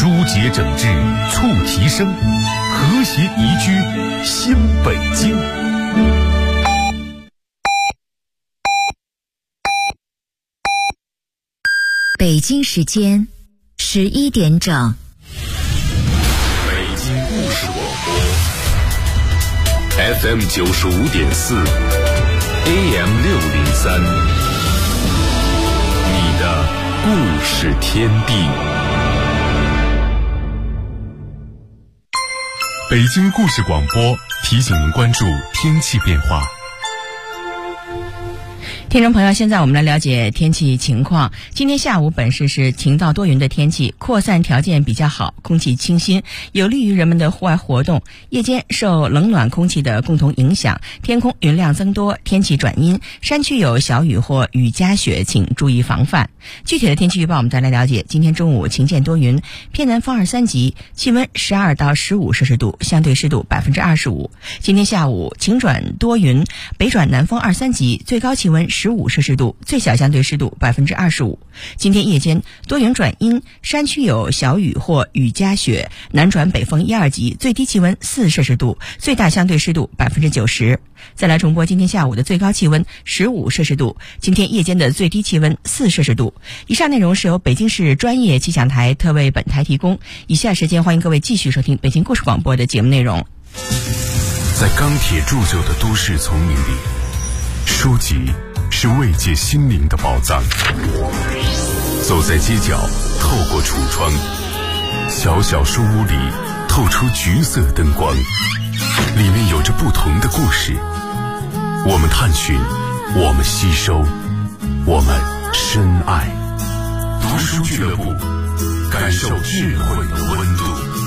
疏解整治促提升，和谐宜居新北京。 北京时间11点整。 北京故事广播 FM 95.4 AM 603，你的故事天地。北京故事广播提醒您关注天气变化。 听众朋友，现在我们来了解天气情况。今天下午本市是晴到多云的天气，扩散条件比较好，空气清新，有利于人们的户外活动。夜间受冷暖空气的共同影响，天空云量增多，天气转阴，山区有小雨或雨夹雪，请注意防范。具体的天气预报我们再来了解。今天中午晴间多云，偏南风2、3级，气温12到15摄氏度，相对湿度25%。今天下午晴转多云，北转南风2、3级，最高气温15摄氏度，最小相对湿度25%。今天夜间多云转阴，山区有小雨或雨夹雪，南转北风1、2级，最低气温4摄氏度，最大相对湿度90%。再来重播今天下午的最高气温15摄氏度，今天夜间的最低气温4摄氏度。以上内容是由北京市专业气象台特为本台提供。以下时间欢迎各位继续收听北京故事广播的节目内容。 在钢铁铸就的都市丛林里，书籍是慰藉心灵的宝藏。走在街角，透过橱窗，小小书屋里透出橘色灯光，里面有着不同的故事。我们探寻，我们吸收，我们深爱。读书俱乐部，感受智慧的温度。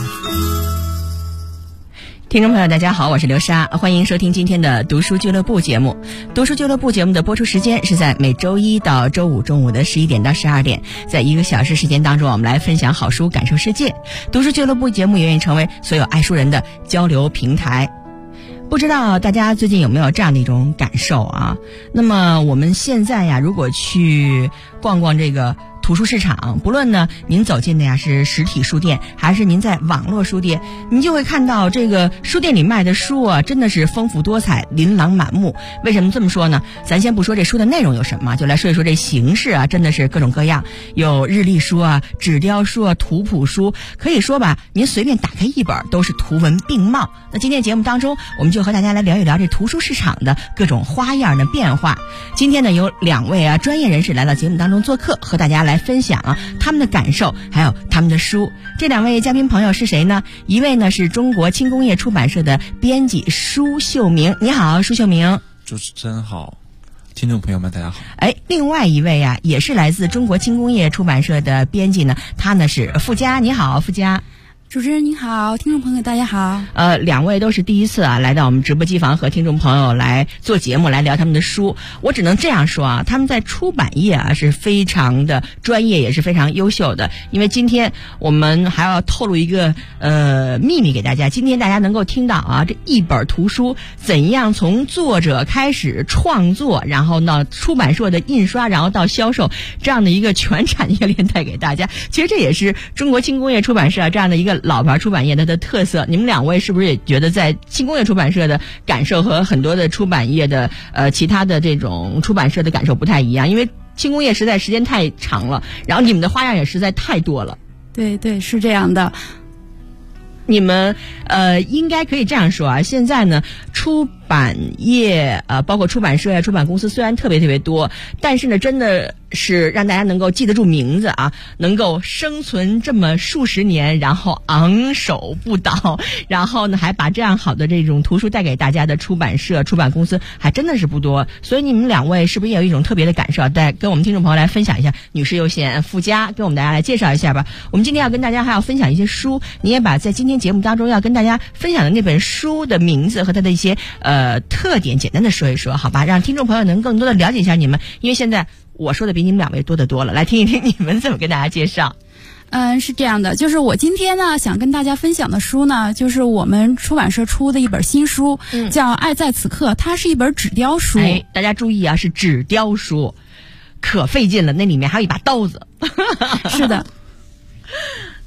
听众朋友大家好，我是刘莎，欢迎收听今天的读书俱乐部节目。读书俱乐部节目的播出时间是在每周一到周五中午的11点到12点，在1个小时时间当中，我们来分享好书，感受世界。读书俱乐部节目也愿意成为所有爱书人的交流平台。不知道大家最近有没有这样的一种感受啊？那么我们现在呀，如果去逛逛这个图书市场，不论呢您走进的呀是实体书店，还是您在网络书店，您就会看到这个书店里卖的书啊，真的是丰富多彩，琳琅满目。为什么这么说呢？咱先不说这书的内容有什么，就来说一说这形式啊，真的是各种各样，有日历书啊、纸雕书啊、图谱书，可以说吧，您随便打开一本都是图文并茂。那今天节目当中，我们就和大家来聊一聊这图书市场的各种花样的变化。今天呢，有2位专业人士来到节目当中做客，和大家来分享他们的感受，还有他们的书。这2位嘉宾朋友是谁呢？一位呢是中国轻工业出版社的编辑舒秀明，你好，舒秀明。 主持人好，听众朋友们大家好。 另外一位啊，也是来自中国轻工业出版社的编辑呢，他呢是傅佳，你好，傅佳。 主持人您好，听众朋友大家好。 2位都是第一次来到我们直播机房和听众朋友来做节目，来聊他们的书。我只能这样说啊，他们在出版业是非常的专业，也是非常优秀的。因为今天我们还要透露一个秘密给大家，今天大家能够听到这一本图书怎样从作者开始创作，然后到出版社的印刷，然后到销售，这样的一个全产业链带给大家。其实这也是中国轻工业出版社这样的一个老牌出版业它的特色。你们2位是不是也觉得在轻工业出版社的感受和很多的出版业的其他的这种出版社的感受不太一样？因为轻工业实在时间太长了，然后你们的花样也实在太多了。 对，是这样的。 你们应该可以这样说啊，现在呢出版业包括出版社呀、出版公司虽然特别多，但是呢真的是让大家能够记得住名字啊，能够生存这么数十年，然后昂首不倒，然后呢还把这样好的这种图书带给大家的出版社、出版公司还真的是不多。所以你们2位是不是也有一种特别的感受？再跟我们听众朋友来分享一下。女士优先，傅佳跟我们大家来介绍一下吧。我们今天要跟大家还要分享一些书，你也把在今天节目当中要跟大家分享的那本书的名字和它的一些特点简单的说一说，好吧，让听众朋友能更多的了解一下你们。因为现在我说的比你们2位多得多了，来听一听你们怎么跟大家介绍。 是这样的，就是我今天呢想跟大家分享的书呢，就是我们出版社出的一本新书，叫《爱在此刻》，它是一本纸雕书。 大家注意啊，是纸雕书，可费劲了，那里面还有一把刀子。 是的。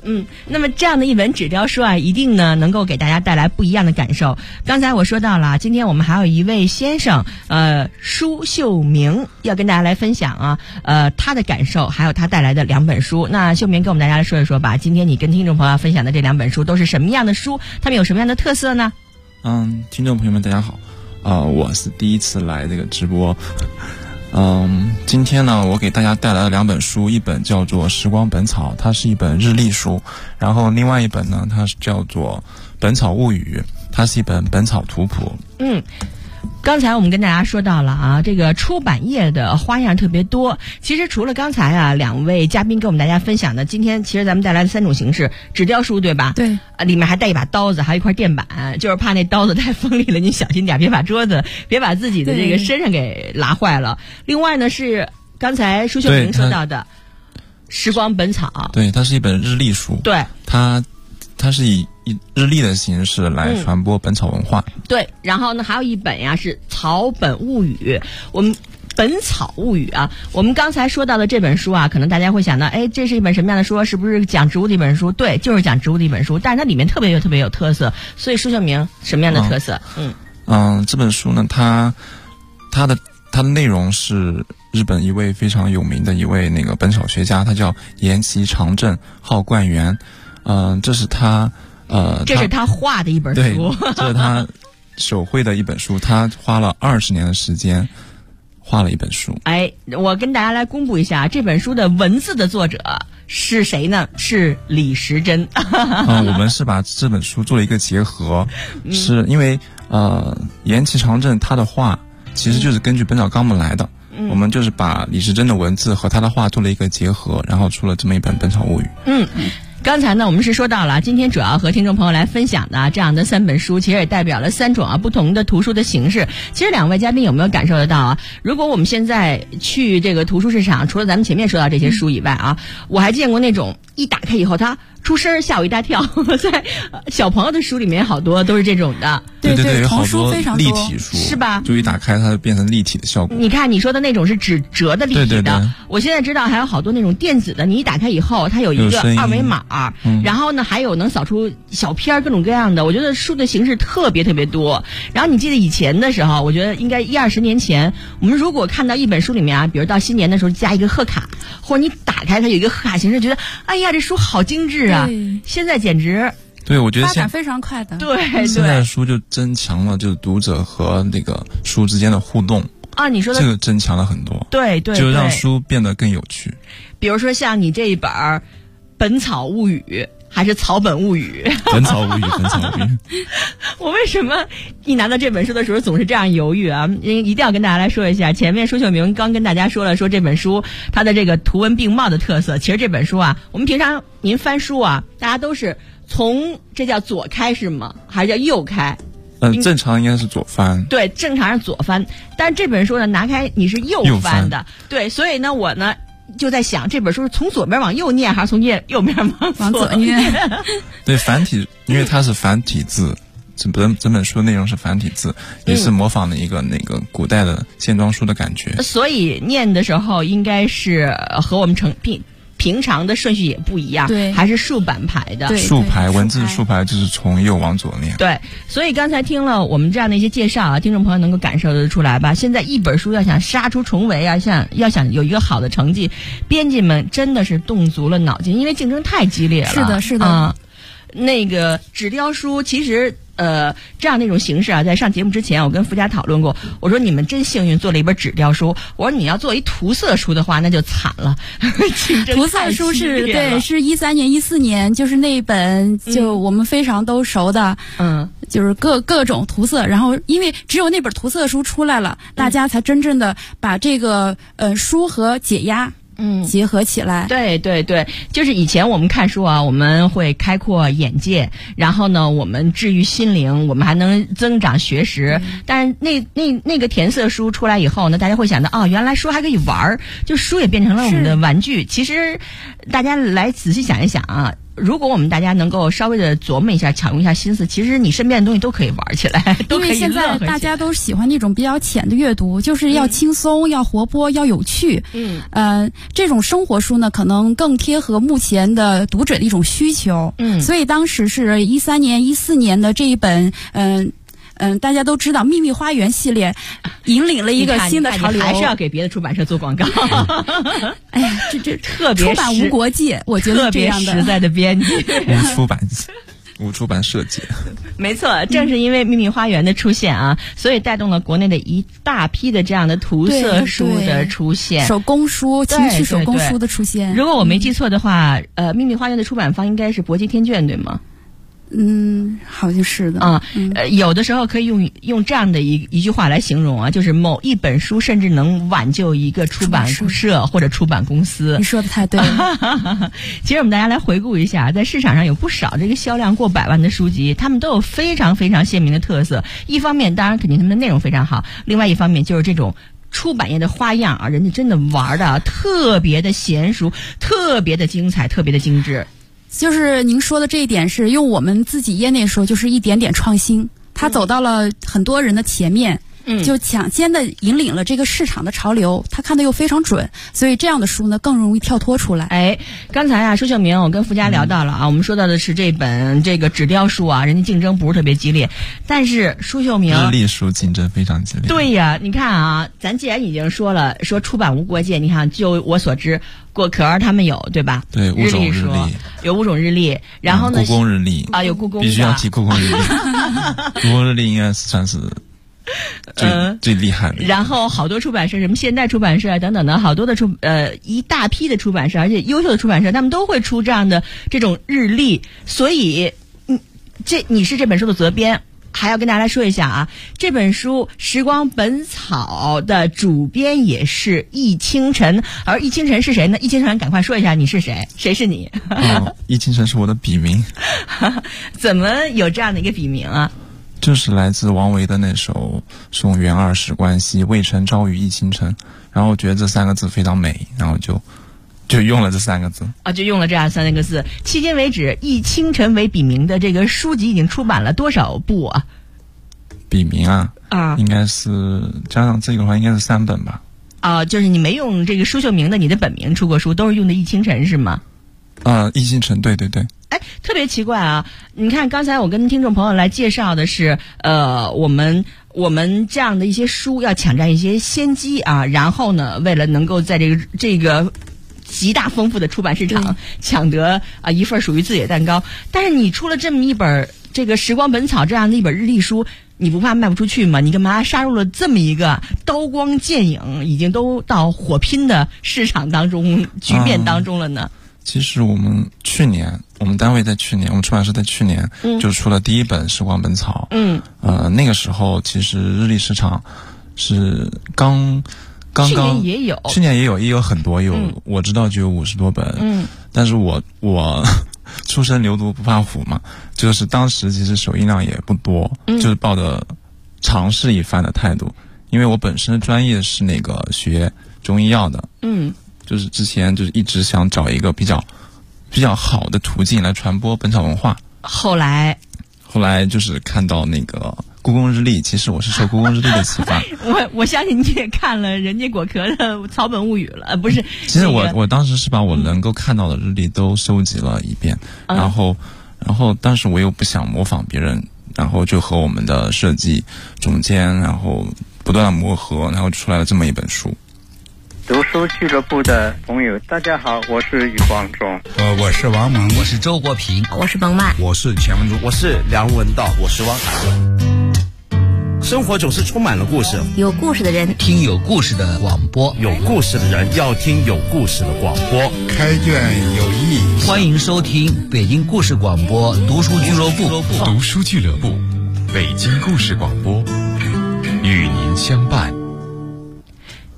那么这样的一本纸雕书啊，一定呢能够给大家带来不一样的感受。刚才我说到了，今天我们还有一位先生，舒秀明要跟大家来分享啊，他的感受，还有他带来的2本书。那秀明跟我们大家来说一说吧，今天你跟听众朋友分享的这2本书都是什么样的书？他们有什么样的特色呢？ 听众朋友们大家好，我是第一次来这个直播。今天呢，我给大家带来了2本书，一本叫做《时光本草》，它是一本日历书，然后另外一本呢，它是叫做《本草物语》，它是一本本草图谱。 刚才我们跟大家说到了啊，这个出版业的花样特别多。其实除了刚才啊2位嘉宾跟我们大家分享的，今天其实咱们带来的3种形式，纸雕书对吧？ 对， 里面还带一把刀子，还有一块垫板，就是怕那刀子太锋利了，你小心点，别把自己的这个身上给拉坏了。另外呢是刚才舒秀明说到的《时光本草》， 对，它是一本日历书。 对， 它是以日历的形式来传播本草文化。 对，然后呢还有一本呀是《草本物语》，我们本草物语啊，我们刚才说到的这本书啊，可能大家会想到，这是一本什么样的书？是不是讲植物的一本书？对，就是讲植物的一本书，但是它里面特别有特色。所以舒秀明什么样的特色？ 这本书呢，它的内容是日本一位非常有名的一位那个本草学家，他叫岩崎长政，号冠元。这是他画的一本书， 对， 这是他手绘的一本书，他花了20年的时间画了一本书。 我跟大家来公布一下，这本书的文字的作者是谁呢？是李时珍。 我们是把这本书做了一个结合，是因为岩崎长政他的画其实就是根据《本草纲目》来的。我们就是把李时珍的文字和他的画做了一个结合，然后出了这么一本《本草物语》。 刚才呢我们是说到了，今天主要和听众朋友来分享的这样的3本书，其实也代表了3种不同的图书的形式。其实2位嘉宾有没有感受得到啊？如果我们现在去这个图书市场，除了咱们前面说到这些书以外啊，我还见过那种一打开以后它出声吓我一大跳，在小朋友的书里面好多都是这种的。 对，有好多立体书， 是吧？ 就一打开它就变成立体的效果。 你看你说的那种是纸折的立体的， 对， 我现在知道还有好多那种电子的，你一打开以后它有一个2维码，然后呢还有能扫出小片各种各样的。我觉得书的形式特别多。然后你记得以前的时候，我觉得应该10-20年前，我们如果看到一本书里面比如到新年的时候加一个贺卡，或者你打开它有一个贺卡形式，觉得哎呀这书好精致啊。现在简直对，我觉得发展非常快的。 对， 现在的书就增强了就是读者和那个书之间的互动啊，你说的这个增强了很多。 对， 就让书变得更有趣。 比如说像你这一本《本草物语》还是《草本物语》？ 本草物语，本草物语。 我为什么一拿到这本书的时候总是这样犹豫啊？一定要跟大家来说一下，前面舒秀明刚跟大家说了，说这本书它的这个图文并茂的特色。其实这本书啊，我们平常您翻书啊，大家都是从这叫左开是吗？还是叫右开？ 正常应该是左翻。 对，正常是左翻，但是这本书呢，拿开你是右翻的。对，所以呢，我呢就在想，这本书是从左边往右念，还是从右边往左念？ 对，繁体，因为它是繁体字，整本书的内容是繁体字，也是模仿的一个那个古代的线装书的感觉。 所以念的时候应该是和我们平常的顺序也不一样， 对， 还是竖版排的。 竖排，文字竖排就是从右往左念。 对，所以刚才听了我们这样的一些介绍啊，听众朋友能够感受得出来吧？现在一本书要想杀出重围啊，要想有一个好的成绩，编辑们真的是动足了脑筋，因为竞争太激烈了。 是的。 那个纸雕书其实这样的一种形式啊，在上节目之前我跟福佳讨论过，我说你们真幸运做了一本纸雕书，我说你要做一涂色书的话那就惨了。 涂色书是13年14年，就是那本就我们非常都熟的，就是各种涂色，然后因为只有那本涂色书出来了，大家才真正的把这个书和解压结合起来。 对，就是以前我们看书啊，我们会开阔眼界，然后呢我们治愈心灵，我们还能增长学识。但是那个填色书出来以后呢，大家会想到原来书还可以玩，就书也变成了我们的玩具。其实大家来仔细想一想啊， 如果我们大家能够稍微的琢磨一下，巧用一下心思，其实你身边的东西都可以玩起来，都可以乐呵起来。 因为现在大家都喜欢那种比较浅的阅读，就是要轻松、要活泼、要有趣。这种生活书呢，可能更贴合目前的读者的一种需求。所以当时是13年、14年的这一本，大家都知道《秘密花园》系列引领了一个新的潮流， 还是要给别的出版社做广告。 哎呀，这特别出版无国界，我觉得这样的特别实在的编辑， 无出版社界。 没错，正是因为《秘密花园》的出现啊，所以带动了国内的一大批的这样的涂色书的出现， 手工书、情趣手工书的出现。 如果我没记错的话，《秘密花园》的出版方应该是博济天卷，对吗？ 好像是的啊。有的时候可以用这样的一句话来形容啊，就是某一本书甚至能挽救一个出版社或者出版公司。 你说的太对了。 其实我们大家来回顾一下，在市场上有不少这个销量过百万的书籍，他们都有非常非常鲜明的特色。一方面当然肯定他们的内容非常好，另外一方面就是这种出版业的花样啊，人家真的玩的特别的娴熟，特别的精彩，特别的精致。 就是您说的这一点是用我们自己业内说，就是一点点创新，它走到了很多人的前面，就抢先的引领了这个市场的潮流，他看的又非常准，所以这样的书呢更容易跳脱出来。 刚才啊，舒秀明我跟付佳聊到了啊，我们说到的是这本这个纸雕书啊，人家竞争不是特别激烈，但是舒秀明日历书竞争非常激烈。 对呀，你看啊，咱既然已经说了说出版无国界，你看就我所知，果壳他们有对吧？ 对，5种日历， 有5种日历，然后呢， 故宫日历啊，有故宫的， 必须要提故宫日历。故宫日历应该算是最厉害的。 然后好多出版社，什么现代出版社啊等等的，好多的一大批的出版社，而且优秀的出版社，他们都会出这样的这种日历。所以，你是这本书的责编。还要跟大家来说一下啊，这本书《时光本草》的主编也是易清晨，而易清晨是谁呢？易清晨，赶快说一下你是谁？谁是你？ 易清晨是我的笔名。 怎么有这样的一个笔名啊？ 就是来自王维的那首《送元二使关西，渭城朝雨浥轻尘》，然后我觉得这3个字非常美，然后就用了这3个字啊，就用了这样3个字。迄今为止，易清晨为笔名的这个书籍已经出版了多少部啊？ 笔名啊，应该是加上这个的话，应该是3本吧。 啊，就是你没用这个舒秀明的你的本名出过书，都是用的易清晨是吗？ 易清晨，对对对。 特别奇怪啊！你看，刚才我跟听众朋友来介绍的是，我们这样的一些书要抢占一些先机啊，然后呢，为了能够在这个极大丰富的出版市场抢得一份属于自己的蛋糕。但是你出了这么一本这个《时光本草》这样的一本日历书，你不怕卖不出去吗？你干嘛杀入了这么一个刀光剑影，已经都到火拼的市场当中局面当中了呢？ 其实我们单位在去年，我们出版社在去年就出了第一本《时光本草》。那个时候其实日历市场是刚去年也有， 也有很多，我知道就有50多本。但是我初生牛犊不怕虎嘛，就是当时其实手印量也不多，就是抱着尝试一番的态度。因为我本身专业是那个学中医药的，就是之前就是一直想找一个比较好的途径来传播本草文化。后来就是看到那个故宫日历，其实我是受故宫日历的启发。 我相信你也看了人家果壳的《草本物语》了，不是？ 其实我当时是把我能够看到的日历都收集了一遍，然后当时我又不想模仿别人，然后就和我们的设计总监，然后不断的磨合，然后出来了这么一本书。 读书俱乐部的朋友，大家好，我是余光中。 我是王蒙， 我是周国平， 我是彭曼， 我是钱文珠， 我是梁文道，我是汪涵。生活总是充满了故事， 有故事的人听有故事的广播， 有故事的人要听有故事的广播。 开卷有益， 欢迎收听北京故事广播读书俱乐部。 读书俱乐部，北京故事广播，与您相伴。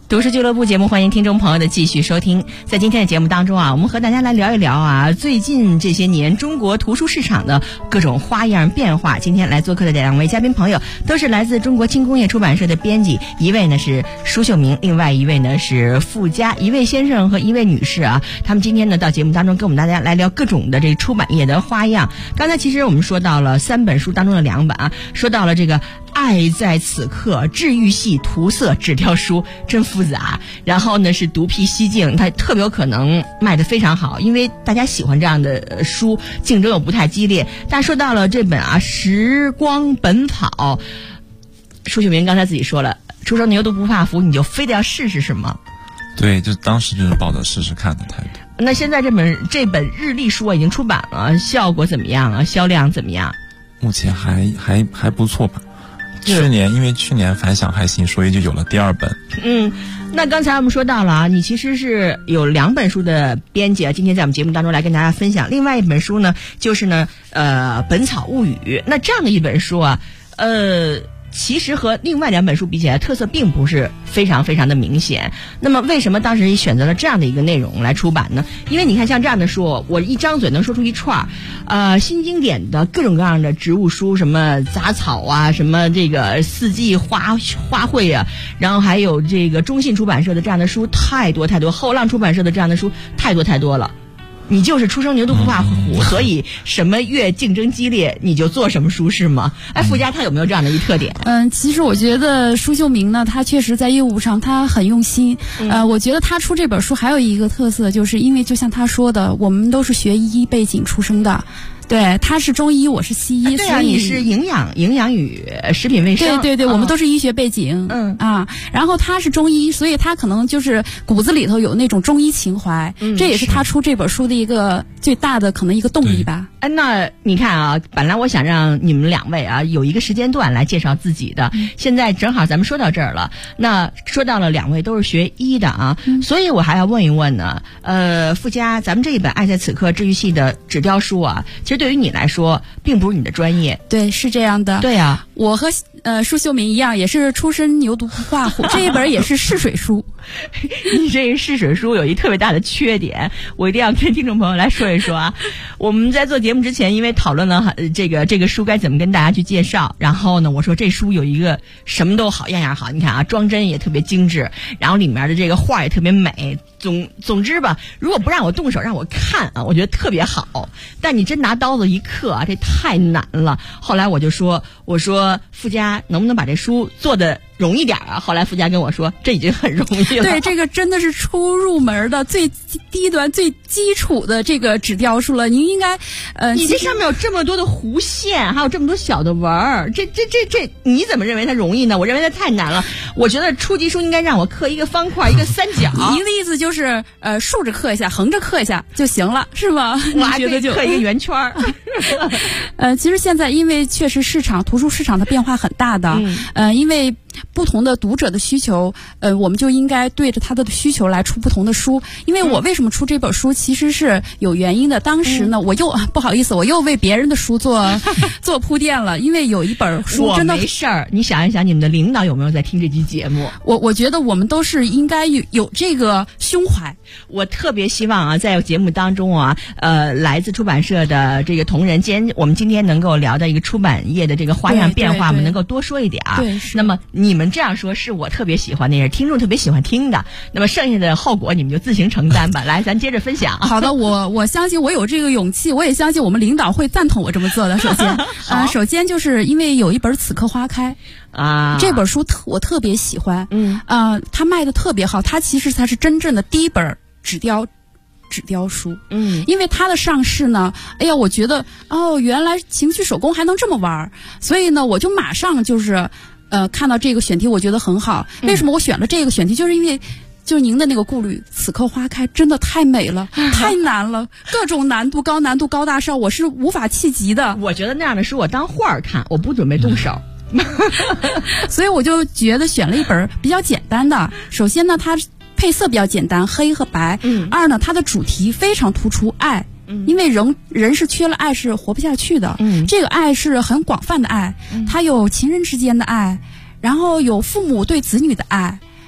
读书俱乐部节目，欢迎听众朋友的继续收听。在今天的节目当中啊，我们和大家来聊一聊啊，最近这些年中国图书市场的各种花样变化。今天来做客的两位嘉宾朋友都是来自中国轻工业出版社的编辑，一位呢是舒秀明，另外一位呢是傅佳，一位先生和一位女士啊。他们今天呢到节目当中跟我们大家来聊各种的这个出版业的花样。刚才其实我们说到了3本书当中的2本啊，说到了这个爱在此刻治愈系涂色纸雕书，真复杂。然后呢是独辟蹊径，它特别有可能卖得非常好，因为大家喜欢这样的书，竞争又不太激烈。但说到了这本啊《时光本草》，舒秀明刚才自己说了，初生牛犊不怕虎，你就非得要试试是吗？ 对，就当时就是抱着试试看的态度。 那现在这本日历书已经出版了，效果怎么样啊？销量怎么样？ 目前还不错吧。因为去年反响还行，所以就有了第2本。 那刚才我们说到了啊，你其实是有2本书的编辑啊，今天在我们节目当中来跟大家分享。另外一本书呢，就是呢本草物语。那这样的一本书啊，其实和另外2本书比起来，特色并不是非常非常的明显。那么为什么当时选择了这样的一个内容来出版呢？因为你看像这样的书，我一张嘴能说出一串新经典的各种各样的植物书，什么杂草啊，什么这个四季花卉啊，然后还有这个中信出版社的这样的书太多太多，后浪出版社的这样的书太多太多了。你就是初生牛犊不怕虎，所以什么越竞争激烈你就做什么书是吗？傅佳他有没有这样的一特点？ 其实我觉得舒秀明呢，他确实在业务上他很用心。我觉得他出这本书还有一个特色，就是因为就像他说的，我们都是学医背景出身的。对，他是中医，我是西医， 对啊，你是营养与食品卫生， 对，我们都是医学背景，然后他是中医，所以他可能就是骨子里头有那种中医情怀，这也是他出这本书的一个最大的可能一个动力吧。 那你看啊，本来我想让你们2位啊有一个时间段来介绍自己的，现在正好咱们说到这儿了。那说到了2位都是学医的啊，所以我还要问一问呢，傅佳，咱们这一本《爱在此刻治愈系》的纸雕书啊，其实对于你来说并不是你的专业。 对，是这样的。 对啊， 我和舒秀明一样，也是出身牛犊不怕虎，这一本也是试水书。 你这个试水书有一特别大的缺点，我一定要跟听众朋友来说一说啊。我们在做节目之前，因为讨论了这个书该怎么跟大家去介绍，然后呢，我说这书有一个什么都好，样样好。你看啊，装帧也特别精致，然后里面的这个画也特别美。总之吧，如果不让我动手让我看啊，我觉得特别好。但你真拿刀子一刻啊，这太难了。后来我说傅佳能不能把这书做的容易点啊？后来傅佳跟我说，这已经很容易了。 对，这个真的是初入门的最低端、最基础的这个纸雕书了。您应该， 你这上面有这么多的弧线，还有这么多小的纹儿，这，你怎么认为它容易呢？我认为它太难了。我觉得初级书应该让我刻一个方块，一个三角。 您的意思就是竖着刻一下，横着刻一下就行了，是吗？ 我还觉得就刻一个圆圈儿。 其实现在因为确实图书市场的变化很大的，因为不同的读者的需求，我们就应该对着他的需求来出不同的书。因为我为什么出这本书，其实是有原因的。当时呢，我又不好意思，我又为别人的书做铺垫了。因为有一本书真的我没事儿，你想一想，你们的领导有没有在听这期节目？ 我觉得我们都是应该有这个胸怀。 我特别希望啊，在节目当中啊，来自出版社的这个同仁，我们今天能够聊到一个出版业的这个花样变化，我们能够多说一点啊。 对， 那么你们这样说是我特别喜欢的，也是听众特别喜欢听的。那么剩下的后果你们就自行承担吧。来，咱接着分享。 好的，我相信我有这个勇气，我也相信我们领导会赞同我这么做的。首先就是因为有一本《此刻花开》啊，这本书我特别喜欢，它卖的特别好，它其实才是真正的第一本纸雕书，因为它的上市呢，哎呀，我觉得原来情趣手工还能这么玩，所以呢，我就马上就是看到这个选题，我觉得很好。为什么我选了这个选题？就是因为就是您的那个顾虑，此刻花开真的太美了，太难了，各种难度、高难度、高大上，我是无法企及的。 我觉得那样的书我当画儿看，我不准备动手。 所以我就觉得选了一本比较简单的。首先呢，它配色比较简单，黑和白。二呢，它的主题非常突出，爱。因为人是缺了爱是活不下去的。这个爱是很广泛的爱，它有情人之间的爱，然后有父母对子女的爱，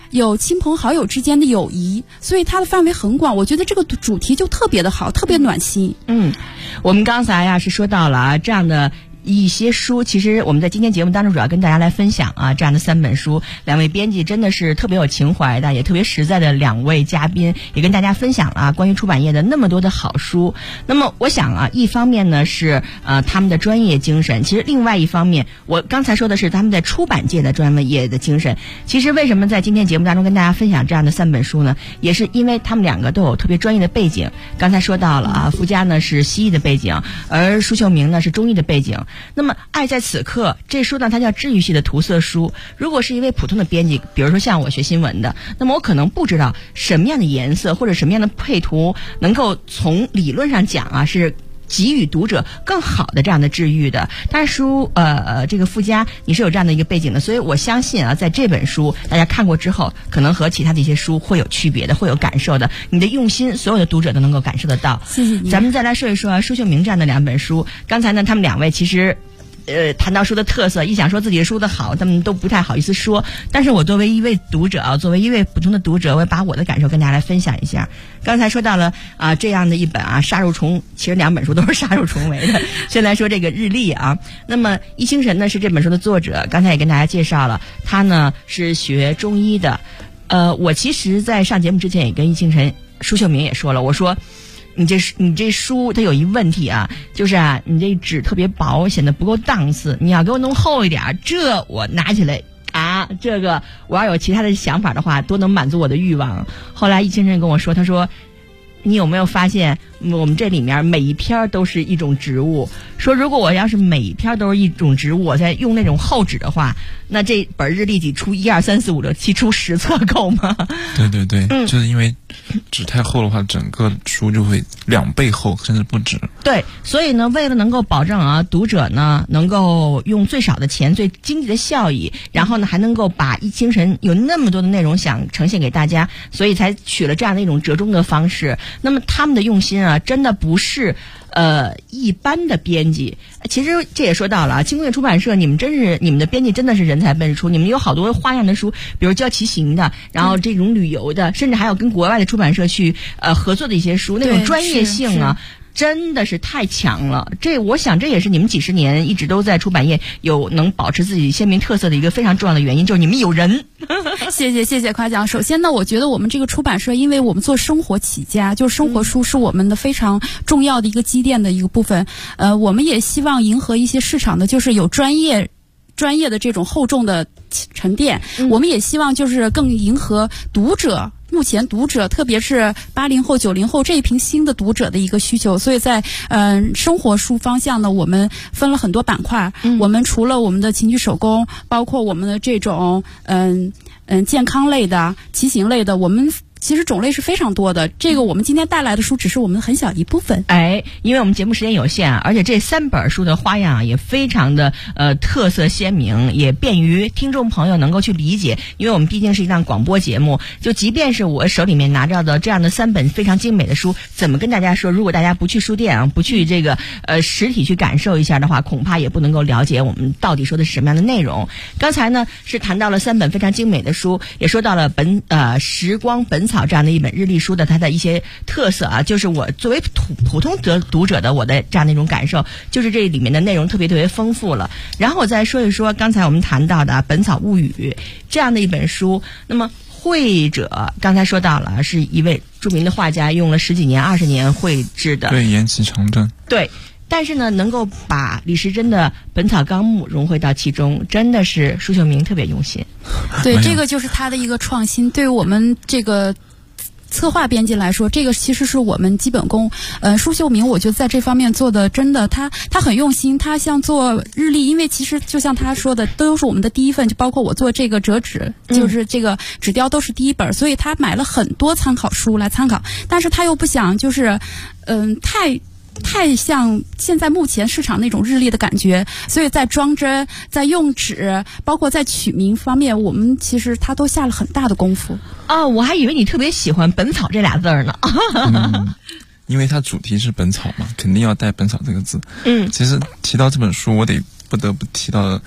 有亲朋好友之间的友谊，所以它的范围很广。我觉得这个主题就特别的好，特别暖心。 我们刚才呀是说到了啊这样的一些书，其实我们在今天节目当中主要跟大家来分享啊这样的3本书，两位编辑真的是特别有情怀的，也特别实在的两位嘉宾，也跟大家分享了啊关于出版业的那么多的好书。那么我想啊，一方面呢是他们的专业精神，其实另外一方面，我刚才说的是他们在出版界的专业的精神。其实为什么在今天节目当中跟大家分享这样的3本书呢？也是因为他们两个都有特别专业的背景。刚才说到了啊，傅佳呢是西医的背景，而舒秀明呢是中医的背景。那么爱在此刻这书呢，它叫治愈系的涂色书。如果是一位普通的编辑，比如说像我学新闻的，那么我可能不知道什么样的颜色或者什么样的配图能够从理论上讲啊是给予读者更好的这样的治愈的。但是这个傅佳你是有这样的一个背景的，所以我相信啊，在这本书大家看过之后，可能和其他的一些书会有区别的，会有感受的。你的用心，所有的读者都能够感受得到。 谢谢你。 咱们再来说一说舒秀明这样的2本书。刚才呢，他们两位其实谈到书的特色，一想说自己的书的好，他们都不太好意思说。但是我作为一位读者啊，作为一位普通的读者，我也把我的感受跟大家来分享一下。刚才说到了这样的一本杀入虫，其实2本书都是杀入重围的。先来说这个日历啊，那么易清神呢是这本书的作者，刚才也跟大家介绍了，他呢是学中医的。我其实在上节目之前也跟易清神、舒秀明也说了，我说你这书它有一问题啊，就是啊，你这纸特别薄，显得不够档次，你要给我弄厚一点，这我拿起来啊，这个我要有其他的想法的话，多能满足我的欲望。后来易清神跟我说，他说你有没有发现我们这里面每一篇都是一种植物，说如果我要是每一篇都是一种植物，我再用那种厚纸的话，那这本日历几出1、2、3、4、5、6、7出10册够吗？ 对，就是因为纸太厚的话，整个书就会2倍厚，甚至不止。对， 所以呢，为了能够保证啊读者呢能够用最少的钱、最经济的效益，然后呢还能够把易清神有那么多的内容想呈现给大家，所以才取了这样的一种折中的方式。那么他们的用心啊，真的不是一般的编辑。其实这也说到了啊，轻工业出版社，你们的编辑真的是人才辈出，你们有好多花样的书，比如教骑行的，然后这种旅游的，甚至还有跟国外的出版社去合作的一些书，那种专业性啊。真的是太强了，我想这也是你们几十年一直都在出版业有能保持自己鲜明特色的一个非常重要的原因，就是你们有人。 谢谢夸奖。首先呢，我觉得我们这个出版社，因为我们做生活起家，就是生活书是我们的非常重要的一个积淀的一个部分。我们也希望迎合一些市场的，就是有专业的这种厚重的沉淀。我们也希望就是更迎合读者。目前读者，特别是80后、90后这一批新的读者的一个需求，所以在生活书方向呢，我们分了很多板块。我们除了我们的琴曲手工，包括我们的这种健康类的、骑行类的，我们其实种类是非常多的。这个我们今天带来的书只是我们很小一部分。 因为我们节目时间有限，而且这3本书的花样也非常的特色鲜明，也便于听众朋友能够去理解。因为我们毕竟是一档广播节目，就即便是我手里面拿着的这样的3本非常精美的书，怎么跟大家说？如果大家不去书店啊，不去这个实体去感受一下的话，恐怕也不能够了解我们到底说的是什么样的内容。刚才呢是谈到了3本非常精美的书，也说到了时光本草这样的一本日历书的它的一些特色啊，就是我作为普通读者的我的这样的一种感受，就是这里面的内容特别丰富了。然后我再说一说刚才我们谈到的《本草物语》这样的一本书，那么绘者刚才说到了是一位著名的画家，用了10几年、20年绘制的， 对，延禧长征， 对。但是呢，能够把李时珍的《本草纲目》融汇到其中，真的是舒秀明特别用心。 对，这个就是他的一个创新。对于我们这个策划编辑来说，这个其实是我们基本功。舒秀明我觉得在这方面做的真的，他很用心。他像做日历，因为其实就像他说的，都是我们的第一份，就包括我做这个折纸，就是这个纸雕都是第一本，所以他买了很多参考书来参考。但是他又不想就是太像现在目前市场那种日历的感觉，所以在装帧、在用纸，包括在取名方面，我们其实他都下了很大的功夫。 我还以为你特别喜欢本草这俩字呢。 因为它主题是本草嘛，肯定要带本草这个字。其实提到这本书，我不得不提到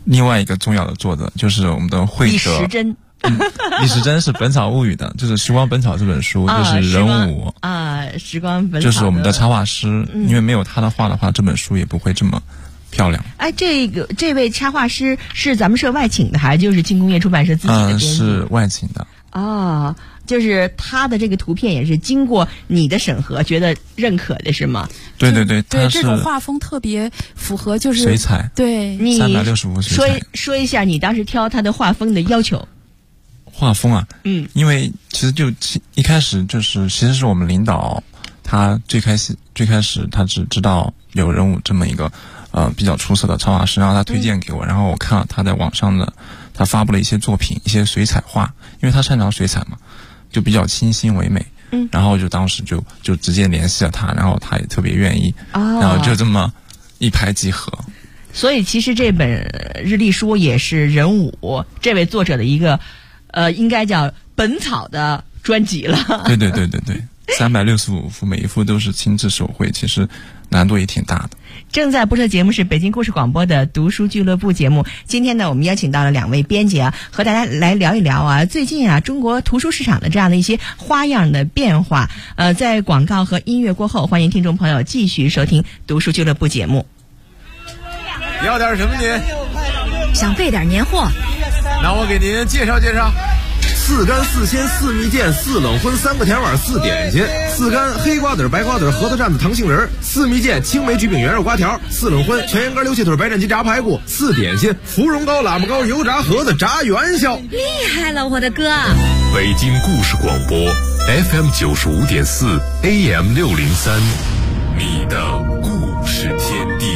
另外一个重要的作者就是我们的会者李时珍。 李时珍是《本草物语》的，就是《时光本草》这本书，就是人物时光本草就是我们的插画师，因为没有他的画的话，这本书也不会这么漂亮。 哎，这位插画师是咱们社外请的，还是就是轻工业出版社自己的编辑？ 是外请的。 哦，就是他的这个图片也是经过你的审核，觉得认可的是吗？ 对对对， 对，这种画风特别符合就是水彩。 对， 你 365水彩。 说一下你当时挑他的画风的要求。 画风啊，因为其实就一开始就是其实是我们领导，他最开始他只知道有人物这么一个比较出色的插画师，然后他推荐给我，然后我看了他在网上的他发布了一些作品，一些水彩画，因为他擅长水彩嘛，就比较清新唯美。然后就当时就直接联系了他，然后他也特别愿意，然后就这么一拍即合。 所以其实这本日历书也是人武这位作者的一个应该叫本草的专辑了。 对对对对对，365幅，每一幅都是亲自手绘，其实难度也挺大的。 正在播出的节目是北京故事广播的读书俱乐部节目。今天呢，我们邀请到了2位编辑和大家来聊一聊最近中国图书市场的这样的一些花样的变化。在广告和音乐过后，欢迎听众朋友继续收听读书俱乐部节目。 要点什么您？ 想备点年货， 那我给您介绍介绍。4干4鲜4蜜饯4冷荤3个甜碗4点心，4干黑瓜子白瓜子核桃蘸子糖杏仁，4蜜饯青梅橘饼圆肉瓜条，4冷荤全羊肝溜蟹腿白斩鸡炸排骨，4点心芙蓉糕喇叭糕油炸盒子炸元宵。 厉害了，我的哥！ 北京故事广播 FM 95.4 AM 603，你的故事天地。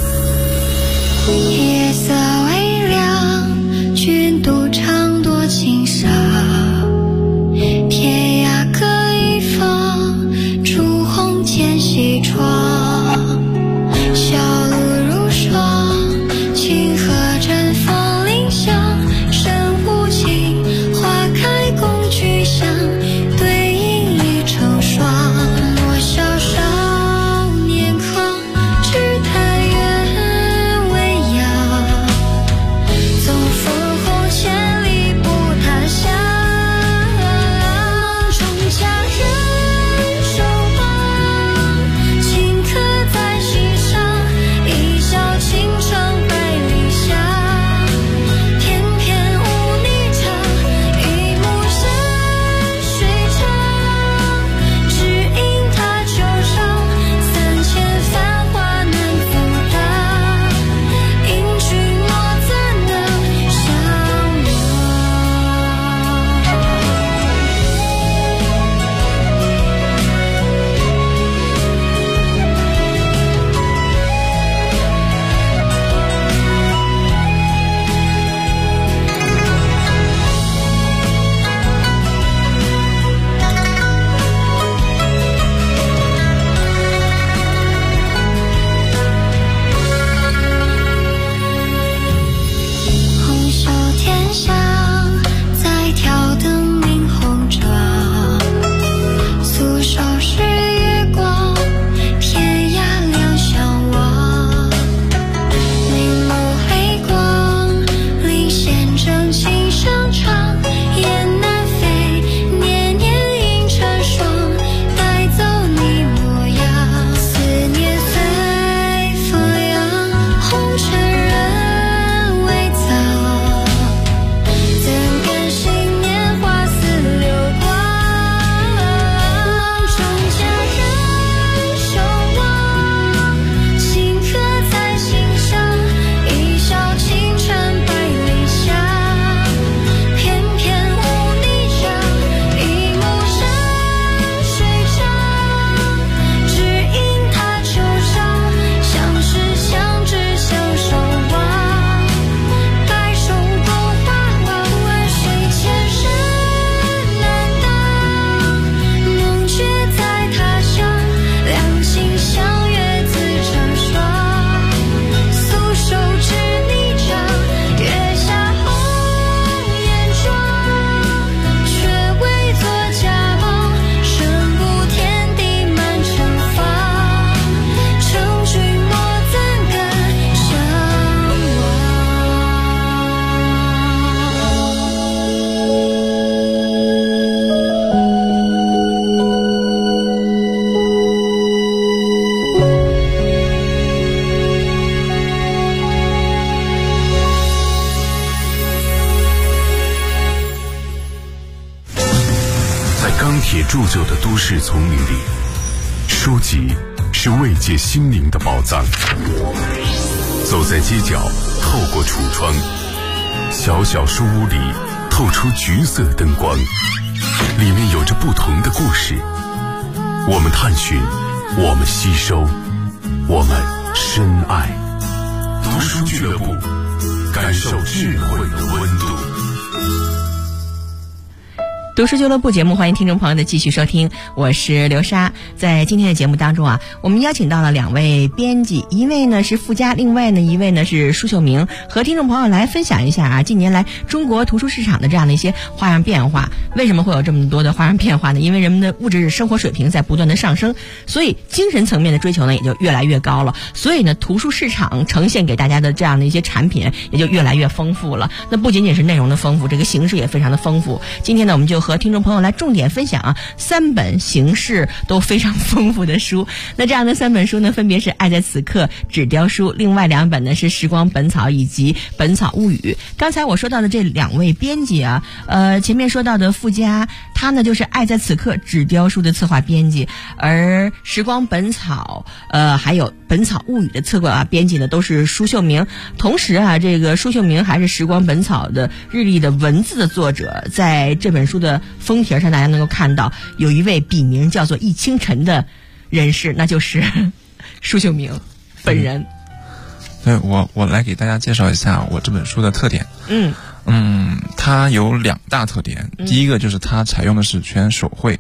夜色微凉，君独唱多情。 钢铁铸就的都市丛林里，书籍是慰藉心灵的宝藏。走在街角，透过橱窗，小小书屋里透出橘色灯光，里面有着不同的故事。我们探寻，我们吸收，我们深爱。读书俱乐部，感受智慧的温度。 读书俱乐部节目，欢迎听众朋友的继续收听，我是刘莎。在今天的节目当中啊，我们邀请到了两位编辑，一位呢是傅佳，另外呢一位呢是舒秀明，和听众朋友来分享一下啊，近年来中国图书市场的这样的一些花样变化。为什么会有这么多的花样变化呢？因为人们的物质生活水平在不断的上升，所以精神层面的追求呢也就越来越高了。所以呢，图书市场呈现给大家的这样的一些产品也就越来越丰富了。那不仅仅是内容的丰富，这个形式也非常的丰富。今天呢，我们就和听众朋友来重点分享啊3本形式都非常丰富的书。那这样的3本书呢，分别是《爱在此刻》纸雕书，另外2本呢是《时光本草》以及《本草物语》。刚才我说到的这2位编辑啊，前面说到的傅佳，他呢就是《爱在此刻》纸雕书的策划编辑，而《时光本草》还有《本草物语》的策划编辑呢都是舒秀明。同时啊，这个舒秀明还是《时光本草》的日历的文字的作者，在这本书的封皮上大家能够看到有一位笔名叫做易清晨的人士，那就是舒秀明本人。 对，我来给大家介绍一下我这本书的特点。它有2大特点。第一个就是它采用的是全手绘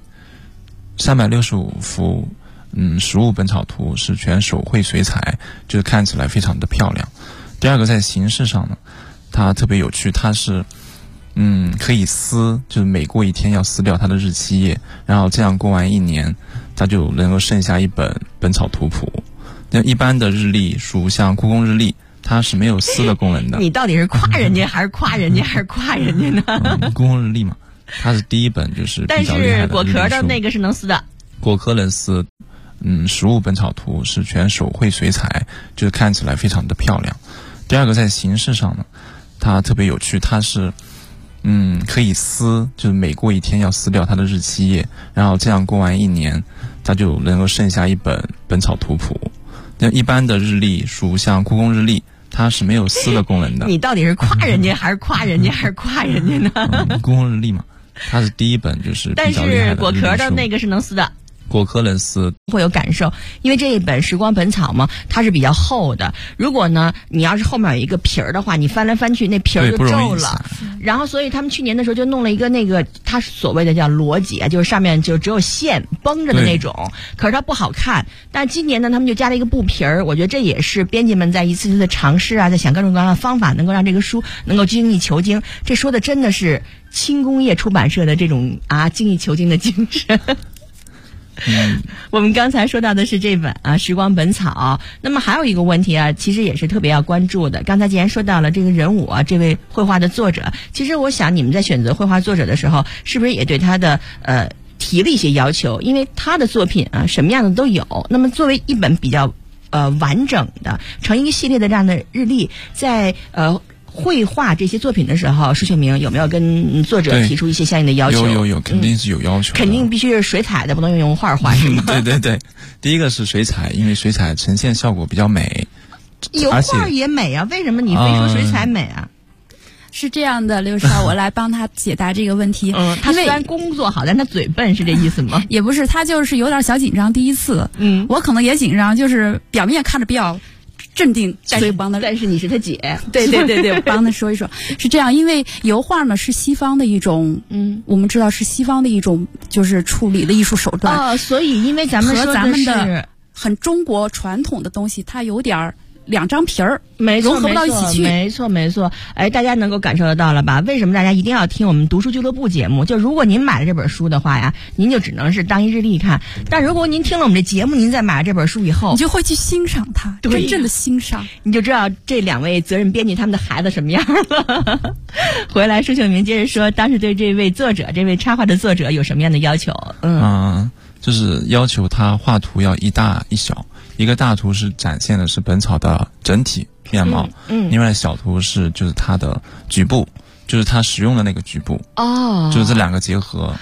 ，365幅实物本草图是全手绘水彩，就是看起来非常的漂亮。第二个在形式上呢，它特别有趣，它是可以撕，就是每过一天要撕掉它的日期页，然后这样过完1年，它就能够剩下一本本草图谱。那一般的日历书，像故宫日历，它是没有撕的功能的。 你到底是夸人家还是夸人家还是夸人家呢？ 故宫日历嘛，它是第一本就是比较厉害的日历书。 但是果壳的那个是能撕的。 果壳能撕。实物本草图是全手绘水彩，就是看起来非常的漂亮。第二个在形式上呢，它特别有趣，它是可以撕，就是每过一天要撕掉它的日期页，然后这样过完1年，它就能够剩下一本本草图谱。那一般的日历书，像故宫日历，它是没有撕的功能的。 你到底是夸人家还是夸人家还是夸人家呢？ 故宫日历嘛，它是第一本就是比较厉害的日历书。 但是果壳的那个是能撕的。 果壳能撕会有感受，因为这一本《时光本草》嘛，它是比较厚的。如果呢，你要是后面有一个皮儿的话，你翻来翻去，那皮儿就皱了。然后，所以他们去年的时候就弄了一个那个，它所谓的叫裸解，就是上面就只有线绷着的那种，可是它不好看。但今年呢，他们就加了一个布皮儿，我觉得这也是编辑们在一次次的尝试啊，在想各种各样的方法，能够让这个书能够精益求精。这说的真的是轻工业出版社的这种精益求精的精神。我们刚才说到的是这本《时光本草》，那么还有一个问题啊，其实也是特别要关注的。刚才既然说到了这个人物啊，这位绘画的作者，其实我想你们在选择绘画作者的时候，是不是也对他的提了一些要求？因为他的作品啊，什么样的都有。那么作为一本比较完整的成一个系列的这样的日历，在绘画这些作品的时候，舒秀明有没有跟作者提出一些相应的要求？ 有，肯定是有要求的。 肯定必须是水彩的，不能用画画，是吗？ 对，第一个是水彩，因为水彩呈现效果比较美。 油画也美啊，为什么你非说水彩美啊？ 是这样的，刘少，我来帮他解答这个问题。 他虽然工作好，但他嘴笨，是这意思吗？ 也不是，他就是有点小紧张，第一次。我可能也紧张，就是表面看着比较镇定，所以帮他。 但是你是他姐， 对，我帮他说一说。是这样，因为油画呢是西方的一种，我们知道是西方的一种就是处理的艺术手段。 所以因为咱们和咱们的很中国传统的东西，它有点2张皮儿融合不到一起去。 没错。哎，大家能够感受得到了吧？为什么大家一定要听我们读书俱乐部节目？就如果您买了这本书的话呀，您就只能是当一日历看。但如果您听了我们这节目，您再买了这本书以后， 你就会去欣赏它，真正的欣赏， 你就知道这2位责任编辑他们的孩子什么样了。回来，舒秀明接着说，当时对这位作者，这位插画的作者有什么样的要求？ 就是要求他画图要一大一小。一个大图是展现的是本草的整体面貌，另外小图是就是它的局部，就是它使用的那个局部，就是这2个结合。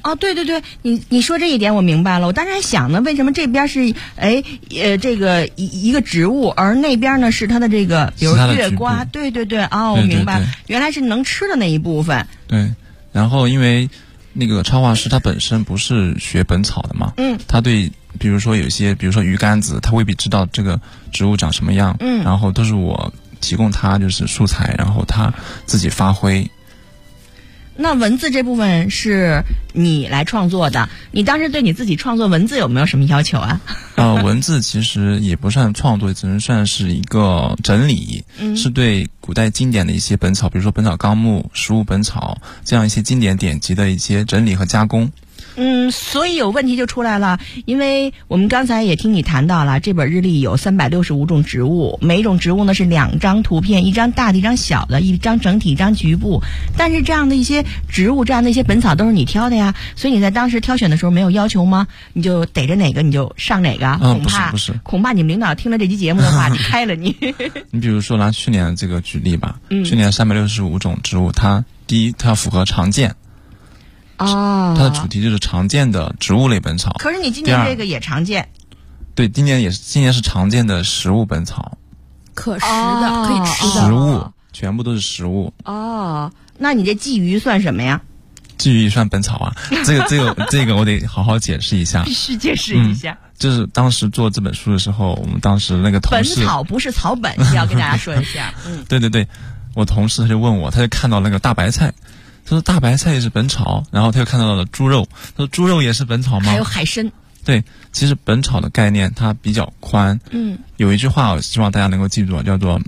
哦，对对对，你说这一点我明白了。我当时还想呢，为什么这边是这个一个植物，而那边呢是它的这个，比如月瓜。对对对，我明白了，原来是能吃的那一部分。 对，然后因为那个插画师他本身不是学本草的嘛，他对比如说有些，比如说鱼竿子，他未必知道这个植物长什么样，然后都是我提供他就是素材，然后他自己发挥。 那文字这部分是你来创作的，你当时对你自己创作文字有没有什么要求啊？ 文字其实也不算创作，只能算是一个整理，是对古代经典的一些本草，比如说《本草纲目》《食物本草》这样一些经典典籍的一些整理和加工。 所以有问题就出来了，因为我们刚才也听你谈到了，这本日历有365种植物，每一种植物呢是2张图片，一张大的，一张小的，一张整体，一张局部。但是这样的一些植物，这样的一些本草都是你挑的呀，所以你在当时挑选的时候没有要求吗？你就逮着哪个你就上哪个？恐怕你们领导听了这期节目的话，就开了你。 你比如说拿去年这个举例吧，去年365种植物，它第一它要符合常见。它的主题就是常见的植物类本草。 可是你今年这个也常见。 对，今年是常见的食物本草， 可食的，可以吃的食物，全部都是食物。 那你这鲫鱼算什么呀？ 鲫鱼算本草啊？这个我得好好解释一下。 必须解释一下。 就是当时做这本书的时候，我们当时那个同事， 本草不是草本，要跟大家说一下。 对对对，我同事他就问我，他就看到那个大白菜。他说大白菜也是本草，然后他又看到了猪肉，他说猪肉也是本草吗？ 还有海参。 对，其实本草的概念它比较宽。有一句话我希望大家能够记住，叫做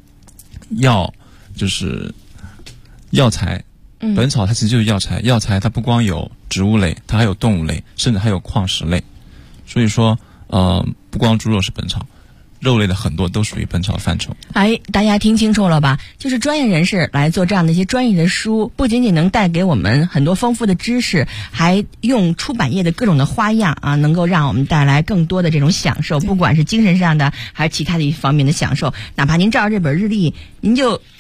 就是药材。本草它其实就是药材，药材它不光有植物类，它还有动物类，甚至还有矿石类。所以说不光猪肉是本草，肉类的很多都属于本草的范畴。 大家听清楚了吧？就是专业人士来做这样的一些专业的书，不仅仅能带给我们很多丰富的知识，还用出版业的各种的花样能够让我们带来更多的这种享受，不管是精神上的还是其他的一方面的享受。哪怕您照着这本日历，您就